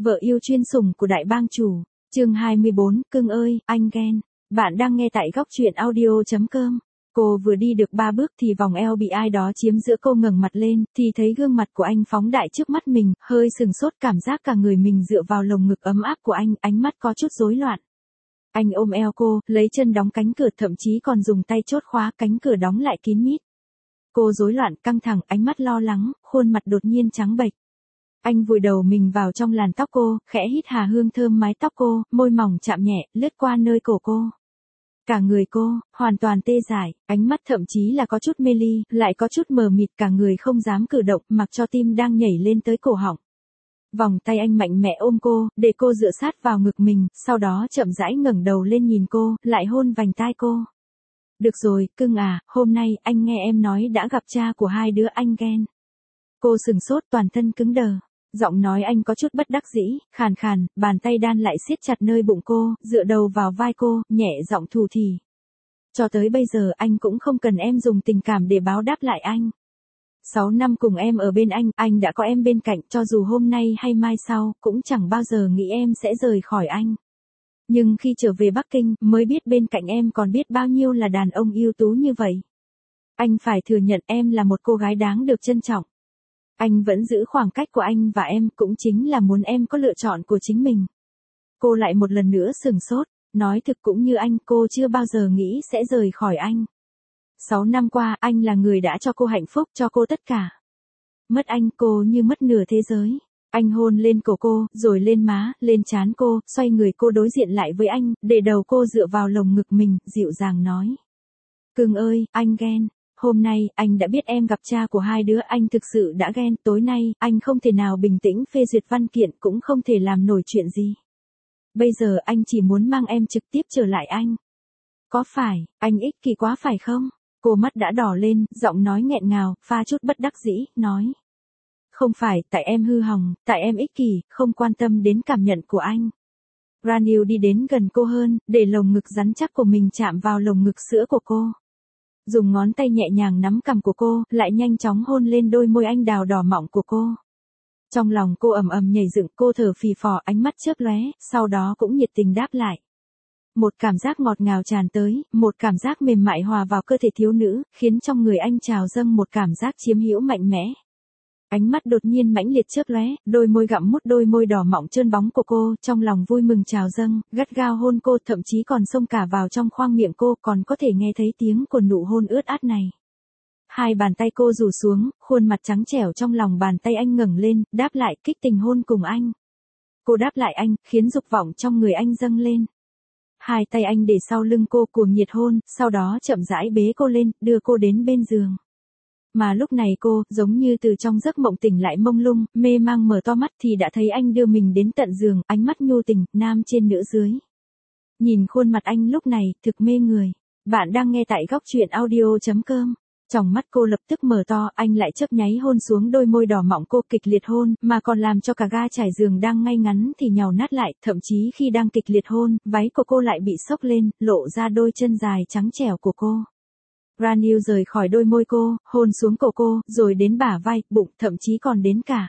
Vợ yêu chuyên sủng của đại bang chủ. Chương 24, cưng ơi, anh ghen. Bạn đang nghe tại góc truyện audio.com. Cô vừa đi được 3 bước thì vòng eo bị ai đó chiếm giữa, cô ngẩng mặt lên, thì thấy gương mặt của anh phóng đại trước mắt mình, hơi sừng sốt, cảm giác cả người mình dựa vào lồng ngực ấm áp của anh, ánh mắt có chút rối loạn. Anh ôm eo cô, lấy chân đóng cánh cửa, thậm chí còn dùng tay chốt khóa cánh cửa đóng lại kín mít. Cô rối loạn, căng thẳng, ánh mắt lo lắng, khuôn mặt đột nhiên trắng bệch. Anh vùi đầu mình vào trong làn tóc cô, khẽ hít hà hương thơm mái tóc cô, môi mỏng chạm nhẹ, lướt qua nơi cổ cô. Cả người cô, hoàn toàn tê dại, ánh mắt thậm chí là có chút mê ly, lại có chút mờ mịt, cả người không dám cử động, mặc cho tim đang nhảy lên tới cổ họng. Vòng tay anh mạnh mẽ ôm cô, để cô dựa sát vào ngực mình, sau đó chậm rãi ngẩng đầu lên nhìn cô, lại hôn vành tai cô. Được rồi, cưng à, hôm nay anh nghe em nói đã gặp cha của hai đứa, anh ghen. Cô sừng sốt, toàn thân cứng đờ. Giọng nói anh có chút bất đắc dĩ, khàn khàn, bàn tay đan lại siết chặt nơi bụng cô, dựa đầu vào vai cô, nhẹ giọng thủ thỉ. Cho tới bây giờ anh cũng không cần em dùng tình cảm để báo đáp lại anh. 6 năm cùng em ở bên anh đã có em bên cạnh, cho dù hôm nay hay mai sau, cũng chẳng bao giờ nghĩ em sẽ rời khỏi anh. Nhưng khi trở về Bắc Kinh, mới biết bên cạnh em còn biết bao nhiêu là đàn ông ưu tú như vậy. Anh phải thừa nhận em là một cô gái đáng được trân trọng. Anh vẫn giữ khoảng cách của anh và em, cũng chính là muốn em có lựa chọn của chính mình. Cô lại một lần nữa sửng sốt, nói thực cũng như anh, cô chưa bao giờ nghĩ sẽ rời khỏi anh. 6 năm qua, anh là người đã cho cô hạnh phúc, cho cô tất cả. Mất anh, cô như mất nửa thế giới. Anh hôn lên cổ cô, rồi lên má, lên trán cô, xoay người cô đối diện lại với anh, để đầu cô dựa vào lồng ngực mình, dịu dàng nói. Cưng ơi, anh ghen. Hôm nay, anh đã biết em gặp cha của hai đứa, anh thực sự đã ghen. Tối nay, anh không thể nào bình tĩnh phê duyệt văn kiện, cũng không thể làm nổi chuyện gì. Bây giờ anh chỉ muốn mang em trực tiếp trở lại anh. Có phải, anh ích kỷ quá phải không? Cô mắt đã đỏ lên, giọng nói nghẹn ngào, pha chút bất đắc dĩ, nói. Không phải, tại em hư hỏng, tại em ích kỷ, không quan tâm đến cảm nhận của anh. Ranil đi đến gần cô hơn, để lồng ngực rắn chắc của mình chạm vào lồng ngực sữa của cô. Dùng ngón tay nhẹ nhàng nắm cằm của cô, lại nhanh chóng hôn lên đôi môi anh đào đỏ mọng của cô. Trong lòng cô ầm ầm nhảy dựng, cô thở phì phò, ánh mắt chớp lóe, sau đó cũng nhiệt tình đáp lại. Một cảm giác ngọt ngào tràn tới, một cảm giác mềm mại hòa vào cơ thể thiếu nữ, khiến trong người anh trào dâng một cảm giác chiếm hữu mạnh mẽ. Ánh mắt đột nhiên mãnh liệt chớp lóe, đôi môi gặm mút đôi môi đỏ mọng trơn bóng của cô, trong lòng vui mừng trào dâng, gắt gao hôn cô, thậm chí còn xông cả vào trong khoang miệng cô, còn có thể nghe thấy tiếng của nụ hôn ướt át này. Hai bàn tay cô rủ xuống, khuôn mặt trắng trẻo trong lòng bàn tay anh ngẩng lên, đáp lại, kích tình hôn cùng anh. Cô đáp lại anh, khiến dục vọng trong người anh dâng lên. Hai tay anh để sau lưng cô, cuồng nhiệt hôn, sau đó chậm rãi bế cô lên, đưa cô đến bên giường. Mà lúc này cô, giống như từ trong giấc mộng tỉnh lại, mông lung, mê mang mở to mắt thì đã thấy anh đưa mình đến tận giường, ánh mắt nhu tình, nam trên nữ dưới. Nhìn khuôn mặt anh lúc này, thực mê người. Bạn đang nghe tại góc truyện audio.com. Trong mắt cô lập tức mở to, anh lại chớp nháy hôn xuống đôi môi đỏ mọng cô, kịch liệt hôn, mà còn làm cho cả ga trải giường đang ngay ngắn thì nhàu nát lại, thậm chí khi đang kịch liệt hôn, váy của cô lại bị xốc lên, lộ ra đôi chân dài trắng trẻo của cô. Ranil rời khỏi đôi môi cô, hôn xuống cổ cô, rồi đến bả vai, bụng, thậm chí còn đến cả.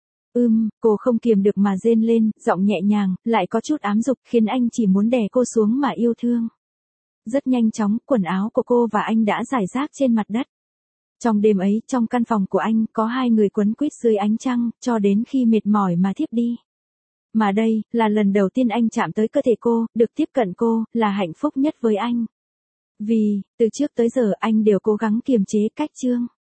Cô không kiềm được mà rên lên, giọng nhẹ nhàng, lại có chút ám dục, khiến anh chỉ muốn đè cô xuống mà yêu thương. Rất nhanh chóng, quần áo của cô và anh đã rải rác trên mặt đất. Trong đêm ấy, trong căn phòng của anh, có hai người quấn quýt dưới ánh trăng, cho đến khi mệt mỏi mà thiếp đi. Mà đây, là lần đầu tiên anh chạm tới cơ thể cô, được tiếp cận cô, là hạnh phúc nhất với anh. Vì, từ trước tới giờ anh đều cố gắng kiềm chế cách chương.